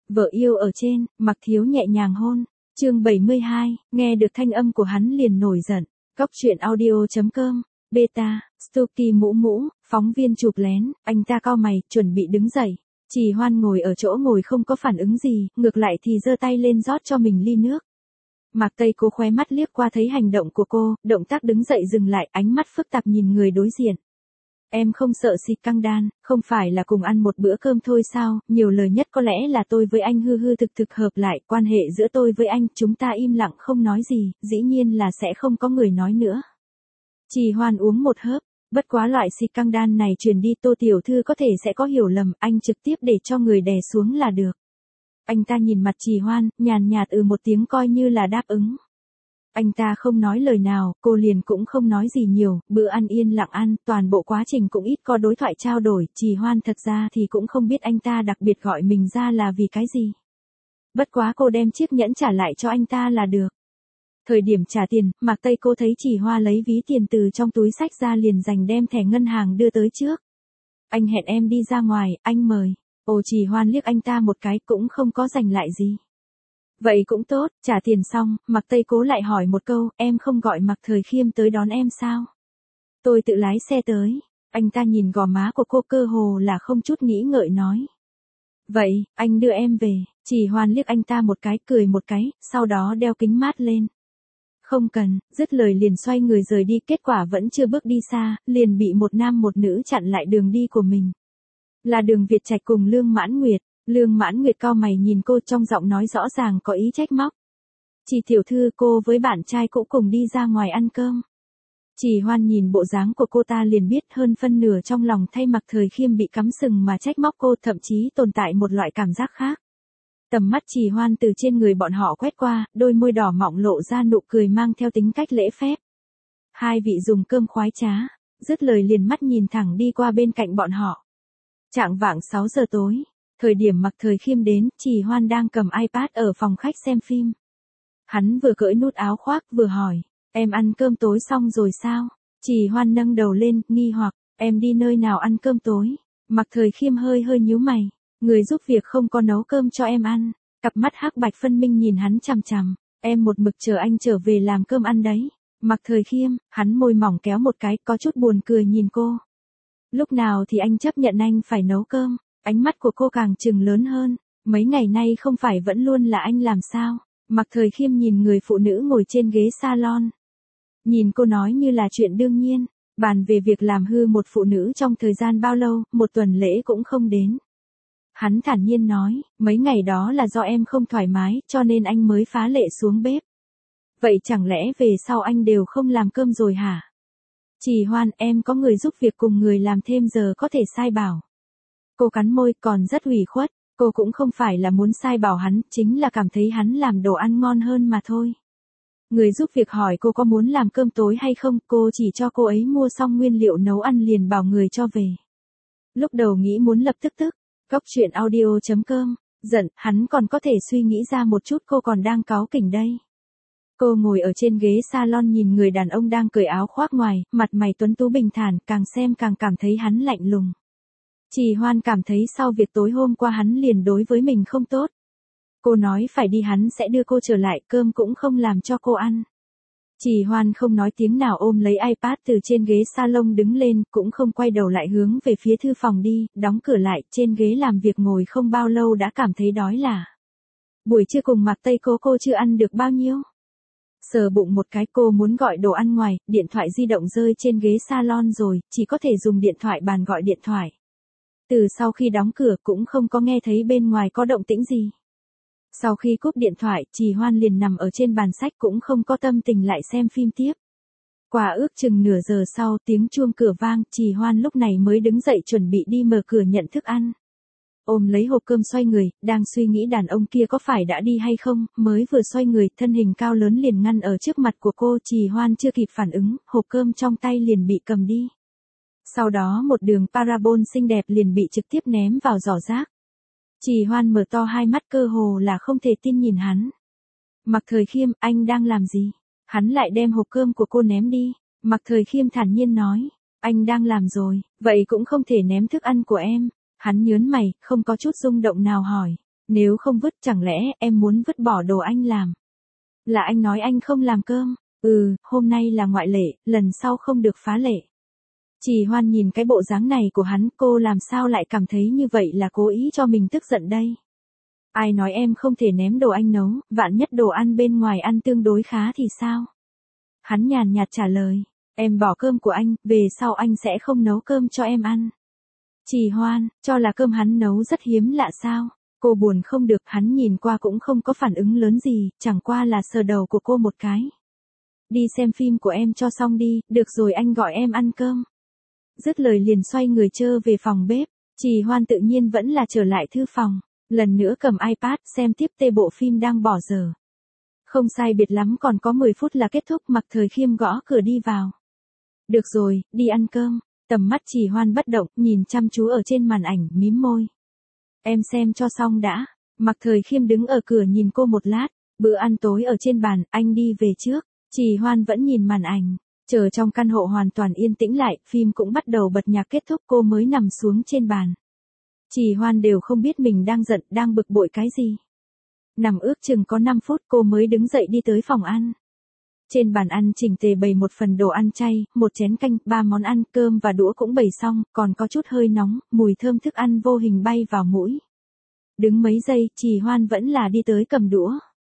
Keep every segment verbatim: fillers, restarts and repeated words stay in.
Vợ yêu ở trên, Mạc Thiếu nhẹ nhàng hôn. Chương bảy mươi hai, nghe được thanh âm của hắn liền nổi giận. Cóc truyện audio chấm com, beta, Stuky mũ mũ, phóng viên chụp lén, anh ta cau mày, chuẩn bị đứng dậy. Trì Hoan ngồi ở chỗ ngồi không có phản ứng gì, ngược lại thì giơ tay lên rót cho mình ly nước. Mạc Tây Cố khóe mắt liếc qua thấy hành động của cô, động tác đứng dậy dừng lại, ánh mắt phức tạp nhìn người đối diện. Em không sợ xịt căng đan, không phải là cùng ăn một bữa cơm thôi sao, nhiều lời nhất có lẽ là tôi với anh hư hư thực thực hợp lại, quan hệ giữa tôi với anh, chúng ta im lặng không nói gì, dĩ nhiên là sẽ không có người nói nữa. Trì Hoan uống một hớp, bất quá loại xịt căng đan này truyền đi Tô tiểu thư có thể sẽ có hiểu lầm, anh trực tiếp để cho người đè xuống là được. Anh ta nhìn mặt Trì Hoan, nhàn nhạt ừ một tiếng coi như là đáp ứng. Anh ta không nói lời nào, cô liền cũng không nói gì nhiều, bữa ăn yên lặng ăn, toàn bộ quá trình cũng ít có đối thoại trao đổi, Trì Hoan thật ra thì cũng không biết anh ta đặc biệt gọi mình ra là vì cái gì. Bất quá cô đem chiếc nhẫn trả lại cho anh ta là được. Thời điểm trả tiền, Mạc Tây Cô thấy Trì Hoan lấy ví tiền từ trong túi xách ra liền dành đem thẻ ngân hàng đưa tới trước. Anh hẹn em đi ra ngoài, anh mời. Ồ Trì Hoan liếc anh ta một cái cũng không có giành lại gì. Vậy cũng tốt, trả tiền xong, Mạc Tây Cố lại hỏi một câu, em không gọi Mạc Thời Khiêm tới đón em sao? Tôi tự lái xe tới. Anh ta nhìn gò má của cô cơ hồ là không chút nghĩ ngợi nói. Vậy, anh đưa em về. Trì Hoan liếc anh ta một cái, cười một cái, sau đó đeo kính mát lên. Không cần, dứt lời liền xoay người rời đi, kết quả vẫn chưa bước đi xa, liền bị một nam một nữ chặn lại đường đi của mình. Là Đường Việt Trạch cùng Lương Mãn Nguyệt. Lương Mãn Nguyệt cau mày nhìn cô trong giọng nói rõ ràng có ý trách móc. Chị tiểu thư cô với bạn trai cũ cùng đi ra ngoài ăn cơm. Trì Hoan nhìn bộ dáng của cô ta liền biết hơn phân nửa trong lòng thay Mạc Thời Khiêm bị cắm sừng mà trách móc cô, thậm chí tồn tại một loại cảm giác khác. Tầm mắt Trì Hoan từ trên người bọn họ quét qua, đôi môi đỏ mọng lộ ra nụ cười mang theo tính cách lễ phép. Hai vị dùng cơm khoái trá, dứt lời liền mắt nhìn thẳng đi qua bên cạnh bọn họ. Chạng vạng sáu giờ tối. Thời điểm Mạc Thời Khiêm đến, Trì Hoan đang cầm iPad ở phòng khách xem phim. Hắn vừa cởi nút áo khoác vừa hỏi, em ăn cơm tối xong rồi sao? Trì Hoan nâng đầu lên, nghi hoặc, em đi nơi nào ăn cơm tối? Mạc Thời Khiêm hơi hơi nhíu mày, người giúp việc không có nấu cơm cho em ăn. Cặp mắt hắc bạch phân minh nhìn hắn chằm chằm, em một mực chờ anh trở về làm cơm ăn đấy. Mạc Thời Khiêm, hắn môi mỏng kéo một cái, có chút buồn cười nhìn cô. Lúc nào thì anh chấp nhận anh phải nấu cơm? Ánh mắt của cô càng trừng lớn hơn, mấy ngày nay không phải vẫn luôn là anh làm sao? Mạc Thời Khiêm nhìn người phụ nữ ngồi trên ghế salon. Nhìn cô nói như là chuyện đương nhiên, bàn về việc làm hư một phụ nữ trong thời gian bao lâu, một tuần lễ cũng không đến. Hắn thản nhiên nói, mấy ngày đó là do em không thoải mái, cho nên anh mới phá lệ xuống bếp. Vậy chẳng lẽ về sau anh đều không làm cơm rồi hả? Trì Hoan, em có người giúp việc cùng người làm thêm giờ có thể sai bảo. Cô cắn môi, còn rất ủy khuất, cô cũng không phải là muốn sai bảo hắn, chính là cảm thấy hắn làm đồ ăn ngon hơn mà thôi. Người giúp việc hỏi cô có muốn làm cơm tối hay không, cô chỉ cho cô ấy mua xong nguyên liệu nấu ăn liền bảo người cho về. Lúc đầu nghĩ muốn lập tức tức, cóc truyện audio chấm com, giận, hắn còn có thể suy nghĩ ra một chút cô còn đang cáu kỉnh đây. Cô ngồi ở trên ghế salon nhìn người đàn ông đang cởi áo khoác ngoài, mặt mày tuấn tú bình thản, càng xem càng cảm thấy hắn lạnh lùng. Trì Hoan cảm thấy sau việc tối hôm qua hắn liền đối với mình không tốt. Cô nói phải đi hắn sẽ đưa cô trở lại, cơm cũng không làm cho cô ăn. Trì Hoan không nói tiếng nào ôm lấy iPad từ trên ghế salon đứng lên, cũng không quay đầu lại hướng về phía thư phòng đi, đóng cửa lại, trên ghế làm việc ngồi không bao lâu đã cảm thấy đói lả. Buổi trưa cùng Mạc Tây Cố cô chưa ăn được bao nhiêu. Sờ bụng một cái cô muốn gọi đồ ăn ngoài, điện thoại di động rơi trên ghế salon rồi, chỉ có thể dùng điện thoại bàn gọi điện thoại. Từ sau khi đóng cửa cũng không có nghe thấy bên ngoài có động tĩnh gì. Sau khi cúp điện thoại, Trì Hoan liền nằm ở trên bàn sách cũng không có tâm tình lại xem phim tiếp. Qua ước chừng nửa giờ sau tiếng chuông cửa vang, Trì Hoan lúc này mới đứng dậy chuẩn bị đi mở cửa nhận thức ăn. Ôm lấy hộp cơm xoay người, đang suy nghĩ đàn ông kia có phải đã đi hay không, mới vừa xoay người, thân hình cao lớn liền ngăn ở trước mặt của cô, Trì Hoan chưa kịp phản ứng, hộp cơm trong tay liền bị cầm đi. Sau đó một đường parabol xinh đẹp liền bị trực tiếp ném vào giỏ rác. Trì Hoan mở to hai mắt cơ hồ là không thể tin nhìn hắn. Mạc Thời Khiêm, anh đang làm gì? Hắn lại đem hộp cơm của cô ném đi. Mạc Thời Khiêm thản nhiên nói, anh đang làm rồi, vậy cũng không thể ném thức ăn của em. Hắn nhớn mày, không có chút rung động nào hỏi, Nếu không vứt chẳng lẽ em muốn vứt bỏ đồ anh làm? Là anh nói anh không làm cơm. Ừ, hôm nay là ngoại lệ, lần sau không được phá lệ. Trì Hoan nhìn cái bộ dáng này của hắn, cô làm sao lại cảm thấy như vậy là cố ý cho mình tức giận đây? Ai nói em không thể ném đồ anh nấu, vạn nhất đồ ăn bên ngoài ăn tương đối khá thì sao? Hắn nhàn nhạt trả lời, em bỏ cơm của anh, về sau anh sẽ không nấu cơm cho em ăn. Trì Hoan, cho là cơm hắn nấu rất hiếm lạ sao? Cô buồn không được, hắn nhìn qua cũng không có phản ứng lớn gì, chẳng qua là sờ đầu của cô một cái. Đi xem phim của em cho xong đi, được rồi anh gọi em ăn cơm. Dứt lời liền xoay người trơ về phòng bếp, Trì Hoan tự nhiên vẫn là trở lại thư phòng, lần nữa cầm iPad xem tiếp tê bộ phim đang bỏ giờ. Không sai biệt lắm còn có mười phút là kết thúc, Mạc Thời Khiêm gõ cửa đi vào. Được rồi, đi ăn cơm. Tầm mắt Trì Hoan bất động, nhìn chăm chú ở trên màn ảnh, mím môi. Em xem cho xong đã. Mạc Thời Khiêm đứng ở cửa nhìn cô một lát, bữa ăn tối ở trên bàn, anh đi về trước. Trì Hoan vẫn nhìn màn ảnh, chờ trong căn hộ hoàn toàn yên tĩnh lại, phim cũng bắt đầu bật nhạc kết thúc, cô mới nằm xuống trên bàn. Trì Hoan đều không biết mình đang giận, đang bực bội cái gì. Nằm ước chừng có năm phút cô mới đứng dậy đi tới phòng ăn. Trên bàn ăn chỉnh tề bày một phần đồ ăn chay, một chén canh, ba món ăn, cơm và đũa cũng bày xong, còn có chút hơi nóng, mùi thơm thức ăn vô hình bay vào mũi. Đứng mấy giây, Trì Hoan vẫn là đi tới cầm đũa.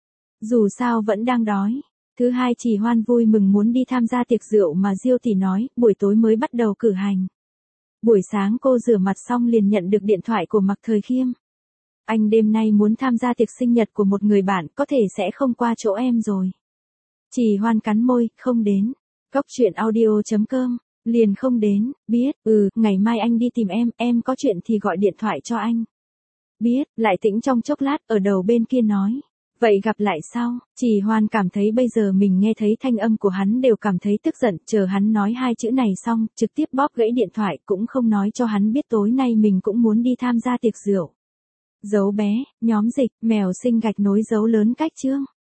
Dù sao vẫn đang đói. Thứ hai, Trì Hoan vui mừng muốn đi tham gia tiệc rượu mà Diêu tỷ nói, buổi tối mới bắt đầu cử hành. Buổi sáng cô rửa mặt xong liền nhận được điện thoại của Mạc Thời Khiêm. Anh đêm nay muốn tham gia tiệc sinh nhật của một người bạn, có thể sẽ không qua chỗ em rồi. Trì Hoan cắn môi, không đến. Cóc truyện audio chấm com, liền không đến, biết, ừ, ngày mai anh đi tìm em, em có chuyện thì gọi điện thoại cho anh. Biết, lại tĩnh trong chốc lát, ở đầu bên kia nói. Vậy gặp lại sau. Trì Hoan cảm thấy bây giờ mình nghe thấy thanh âm của hắn đều cảm thấy tức giận, chờ hắn nói hai chữ này xong, trực tiếp bóp gãy điện thoại, cũng không nói cho hắn biết tối nay mình cũng muốn đi tham gia tiệc rượu. Dấu bé, nhóm dịch, mèo sinh gạch nối dấu lớn cách chương.